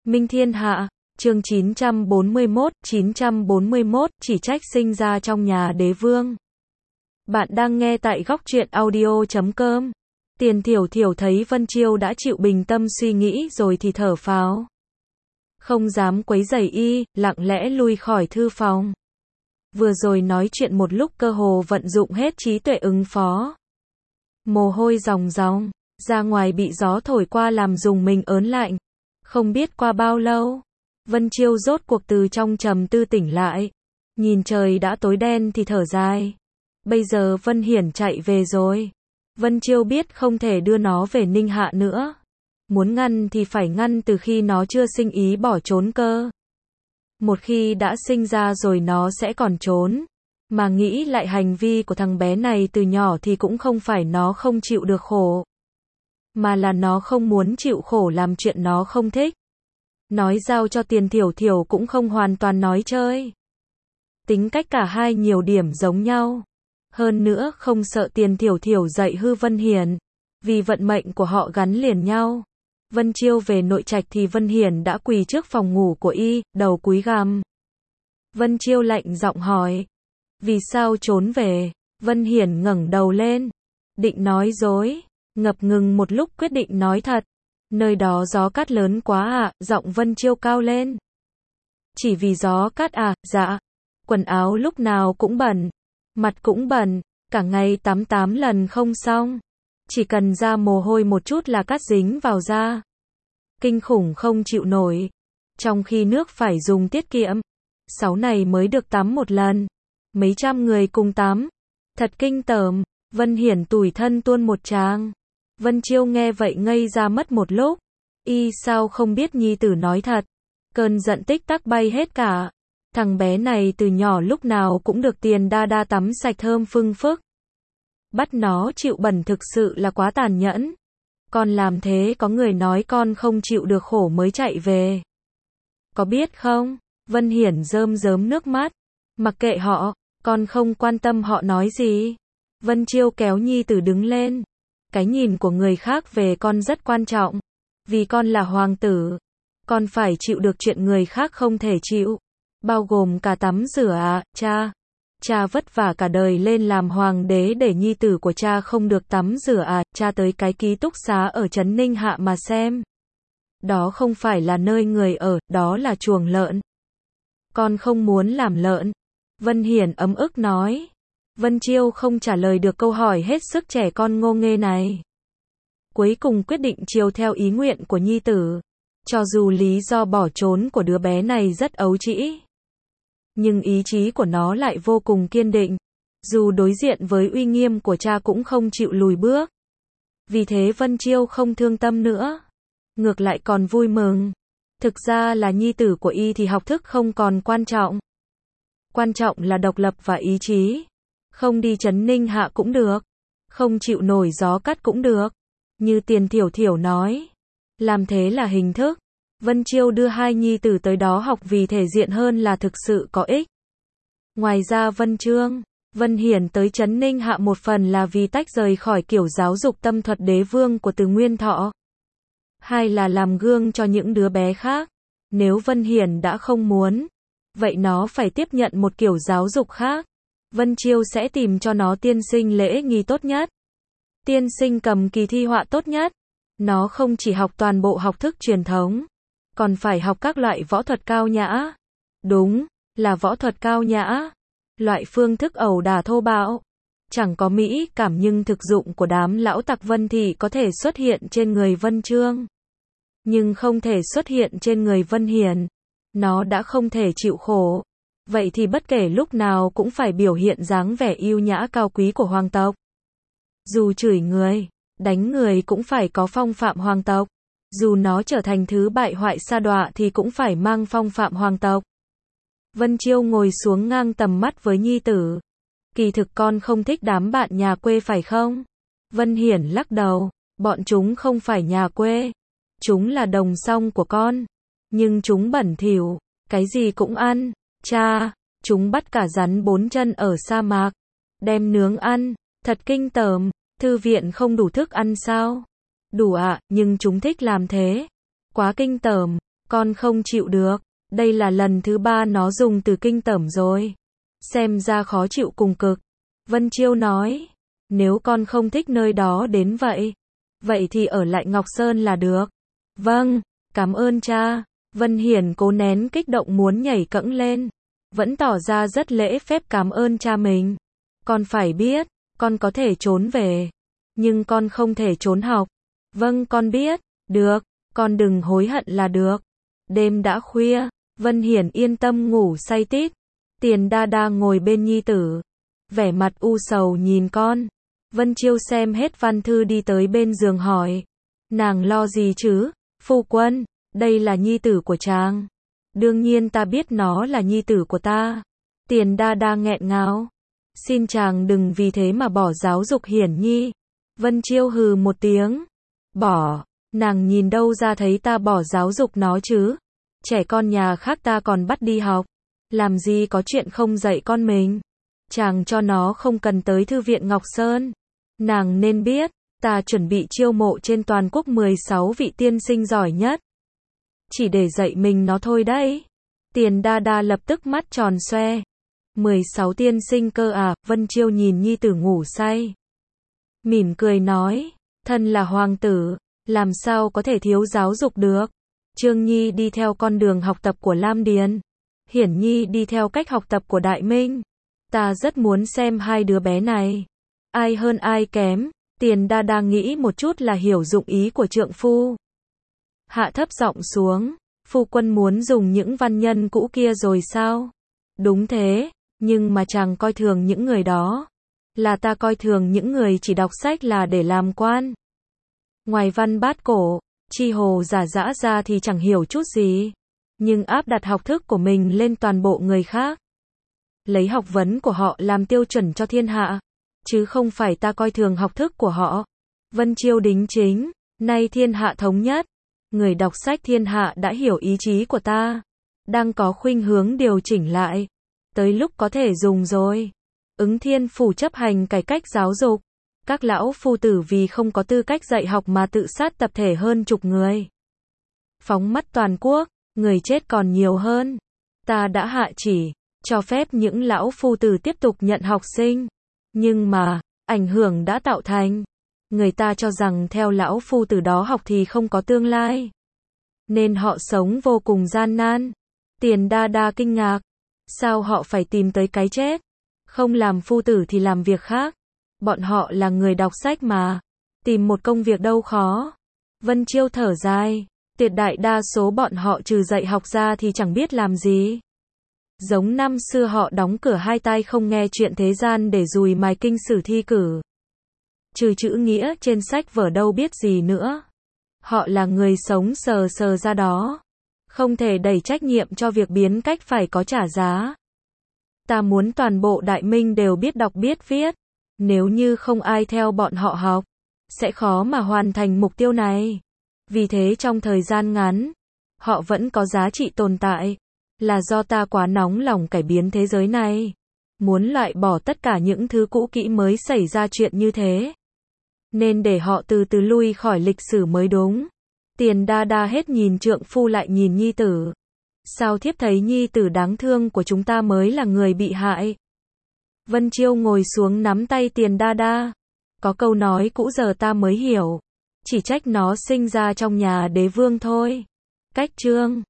Minh Thiên Hạ, chương 941, chỉ trách sinh ra trong nhà đế vương. Bạn đang nghe tại góc truyện audio.com. Tiền Thiểu Thiểu thấy Vân Chiêu đã chịu bình tâm suy nghĩ rồi thì thở phào. Không dám quấy rầy y, lặng lẽ lui khỏi thư phòng. Vừa rồi nói chuyện một lúc cơ hồ vận dụng hết trí tuệ ứng phó. Mồ hôi ròng ròng, ra ngoài bị gió thổi qua làm dùng mình ớn lạnh. Không biết qua bao lâu, Vân Chiêu rốt cuộc từ trong trầm tư tỉnh lại. Nhìn trời đã tối đen thì thở dài. Bây giờ Vân Hiển chạy về rồi. Vân Chiêu biết không thể đưa nó về Ninh Hạ nữa. Muốn ngăn thì phải ngăn từ khi nó chưa sinh ý bỏ trốn cơ. Một khi đã sinh ra rồi nó sẽ còn trốn. Mà nghĩ lại hành vi của thằng bé này từ nhỏ thì cũng không phải nó không chịu được khổ. Mà là nó không muốn chịu khổ làm chuyện nó không thích. Nói giao cho Tiền Thiểu Thiểu cũng không hoàn toàn nói chơi. Tính cách cả hai nhiều điểm giống nhau. Hơn nữa không sợ Tiền Thiểu Thiểu dạy hư Vân Hiển. Vì vận mệnh của họ gắn liền nhau. Vân Chiêu về nội trạch thì Vân Hiển đã quỳ trước phòng ngủ của y, đầu cúi gằm. Vân Chiêu lạnh giọng hỏi. Vì sao trốn về? Vân Hiển ngẩng đầu lên. Định nói dối. Ngập ngừng một lúc quyết định nói thật. Nơi đó gió cát lớn quá à, giọng Vân Chiêu cao lên. Chỉ vì gió cát à, dạ. Quần áo lúc nào cũng bẩn. Mặt cũng bẩn, cả ngày tắm 8 lần không xong. Chỉ cần ra mồ hôi một chút là cát dính vào da. Kinh khủng không chịu nổi. Trong khi nước phải dùng tiết kiệm. 6 này mới được tắm một lần. Mấy trăm người cùng tắm. Thật kinh tởm. Vân Hiển tủi thân tuôn một tràng. Vân Chiêu nghe vậy ngây ra mất một lúc. Y sao không biết nhi tử nói thật. Cơn giận tích tắc bay hết cả. Thằng bé này từ nhỏ lúc nào cũng được Tiền đa đa tắm sạch thơm phưng phức. Bắt nó chịu bẩn thực sự là quá tàn nhẫn. Con làm thế có người nói con không chịu được khổ mới chạy về. Có biết không? Vân Hiển rơm rớm nước mắt. Mặc kệ họ, con không quan tâm họ nói gì. Vân Chiêu kéo nhi tử đứng lên. Cái nhìn của người khác về con rất quan trọng. Vì con là hoàng tử. Con phải chịu được chuyện người khác không thể chịu. Bao gồm cả tắm rửa à, cha. Cha vất vả cả đời lên làm hoàng đế để nhi tử của cha không được tắm rửa à, cha tới cái ký túc xá ở trấn Ninh Hạ mà xem. Đó không phải là nơi người ở, đó là chuồng lợn. Con không muốn làm lợn. Vân Hiển ấm ức nói. Vân Chiêu không trả lời được câu hỏi hết sức trẻ con ngô nghê này. Cuối cùng quyết định chiều theo ý nguyện của nhi tử. Cho dù lý do bỏ trốn của đứa bé này rất ấu trĩ. Nhưng ý chí của nó lại vô cùng kiên định. Dù đối diện với uy nghiêm của cha cũng không chịu lùi bước. Vì thế Vân Chiêu không thương tâm nữa. Ngược lại còn vui mừng. Thực ra là nhi tử của y thì học thức không còn quan trọng. Quan trọng là độc lập và ý chí. Không đi trấn Ninh Hạ cũng được. Không chịu nổi gió cát cũng được. Như Tiền Thiểu Thiểu nói. Làm thế là hình thức. Vân Chiêu đưa hai nhi tử tới đó học vì thể diện hơn là thực sự có ích. Ngoài ra Vân Hiển tới trấn Ninh Hạ một phần là vì tách rời khỏi kiểu giáo dục tâm thuật đế vương của Từ Nguyên Thọ. Hai là làm gương cho những đứa bé khác. Nếu Vân Hiển đã không muốn, vậy nó phải tiếp nhận một kiểu giáo dục khác. Vân Chiêu sẽ tìm cho nó tiên sinh lễ nghi tốt nhất. Tiên sinh cầm kỳ thi họa tốt nhất. Nó không chỉ học toàn bộ học thức truyền thống, còn phải học các loại võ thuật cao nhã. Đúng, là võ thuật cao nhã. Loại phương thức ẩu đả thô bạo. Chẳng có mỹ cảm nhưng thực dụng của đám lão tặc Vân Thị có thể xuất hiện trên người Vân Chương. Nhưng không thể xuất hiện trên người Vân Hiển. Nó đã không thể chịu khổ. Vậy thì bất kể lúc nào cũng phải biểu hiện dáng vẻ yêu nhã cao quý của hoàng tộc. Dù chửi người, đánh người cũng phải có phong phạm hoàng tộc. Dù nó trở thành thứ bại hoại sa đọa thì cũng phải mang phong phạm hoàng tộc. Vân Chiêu ngồi xuống ngang tầm mắt với nhi tử. Kỳ thực con không thích đám bạn nhà quê phải không? Vân Hiển lắc đầu. Bọn chúng không phải nhà quê. Chúng là đồng song của con. Nhưng chúng bẩn thỉu. Cái gì cũng ăn. Cha, chúng bắt cả rắn 4 chân ở sa mạc. Đem nướng ăn. Thật kinh tởm. Thư viện không đủ thức ăn sao? Đủ ạ, nhưng chúng thích làm thế. Quá kinh tởm. Con không chịu được. Đây là lần thứ 3 nó dùng từ kinh tởm rồi. Xem ra khó chịu cùng cực. Vân Chiêu nói. Nếu con không thích nơi đó đến vậy. Vậy thì ở lại Ngọc Sơn là được. Vâng, cảm ơn cha. Vân Hiển cố nén kích động muốn nhảy cẫng lên. Vẫn tỏ ra rất lễ phép cảm ơn cha mình. Con phải biết, con có thể trốn về. Nhưng con không thể trốn học. Vâng con biết, được, con đừng hối hận là được. Đêm đã khuya, Vân Hiển yên tâm ngủ say tít. Tiền Đa Đa ngồi bên nhi tử. Vẻ mặt u sầu nhìn con. Vân Chiêu xem hết văn thư đi tới bên giường hỏi. Nàng lo gì chứ, phu quân, đây là nhi tử của chàng. Đương nhiên ta biết nó là nhi tử của ta. Tiền Đa Đa nghẹn ngào. Xin chàng đừng vì thế mà bỏ giáo dục Hiển Nhi. Vân Chiêu hừ một tiếng. Bỏ, nàng nhìn đâu ra thấy ta bỏ giáo dục nó chứ. Trẻ con nhà khác ta còn bắt đi học. Làm gì có chuyện không dạy con mình. Chàng cho nó không cần tới thư viện Ngọc Sơn. Nàng nên biết, ta chuẩn bị chiêu mộ trên toàn quốc 16 vị tiên sinh giỏi nhất. Chỉ để dạy mình nó thôi đấy. Tiền Đa Đa lập tức mắt tròn xoe. 16 tiên sinh cơ à, Vân Chiêu nhìn nhi tử ngủ say. Mỉm cười nói, thân là hoàng tử, làm sao có thể thiếu giáo dục được. Trương Nhi đi theo con đường học tập của Lam Điền. Hiển Nhi đi theo cách học tập của Đại Minh. Ta rất muốn xem hai đứa bé này. Ai hơn ai kém. Tiền Đa Đa nghĩ một chút là hiểu dụng ý của trượng phu. Hạ thấp giọng xuống. Phu quân muốn dùng những văn nhân cũ kia rồi sao? Đúng thế, nhưng mà chàng coi thường những người đó. Là ta coi thường những người chỉ đọc sách là để làm quan. Ngoài văn bát cổ, chi hồ giả dã ra thì chẳng hiểu chút gì. Nhưng áp đặt học thức của mình lên toàn bộ người khác. Lấy học vấn của họ làm tiêu chuẩn cho thiên hạ. Chứ không phải ta coi thường học thức của họ. Vân Chiêu đính chính. Nay thiên hạ thống nhất. Người đọc sách thiên hạ đã hiểu ý chí của ta. Đang có khuynh hướng điều chỉnh lại. Tới lúc có thể dùng rồi. Ứng Thiên Phủ chấp hành cải cách giáo dục. Các lão phu tử vì không có tư cách dạy học mà tự sát tập thể hơn chục người. Phóng mắt toàn quốc, người chết còn nhiều hơn. Ta đã hạ chỉ, cho phép những lão phu tử tiếp tục nhận học sinh. Nhưng mà, ảnh hưởng đã tạo thành. Người ta cho rằng theo lão phu tử đó học thì không có tương lai. Nên họ sống vô cùng gian nan. Tiền Đa Đa kinh ngạc. Sao họ phải tìm tới cái chết? Không làm phu tử thì làm việc khác. Bọn họ là người đọc sách mà. Tìm một công việc đâu khó. Vân Chiêu thở dài. Tuyệt đại đa số bọn họ trừ dạy học ra thì chẳng biết làm gì. Giống năm xưa họ đóng cửa hai tai không nghe chuyện thế gian để dùi mài kinh sử thi cử. Trừ chữ nghĩa trên sách vở đâu biết gì nữa. Họ là người sống sờ sờ ra đó. Không thể đẩy trách nhiệm cho việc biến cách phải có trả giá. Ta muốn toàn bộ Đại Minh đều biết đọc biết viết. Nếu như không ai theo bọn họ học, sẽ khó mà hoàn thành mục tiêu này. Vì thế trong thời gian ngắn, họ vẫn có giá trị tồn tại. Là do ta quá nóng lòng cải biến thế giới này. Muốn loại bỏ tất cả những thứ cũ kỹ mới xảy ra chuyện như thế. Nên để họ từ từ lui khỏi lịch sử mới đúng. Tiền Đa Đa hết nhìn trượng phu lại nhìn nhi tử. Sao thiếp thấy nhi tử đáng thương của chúng ta mới là người bị hại? Vân Chiêu ngồi xuống nắm tay Tiền Đa Đa. Có câu nói cũ giờ ta mới hiểu. Chỉ trách nó sinh ra trong nhà đế vương thôi. Cách chương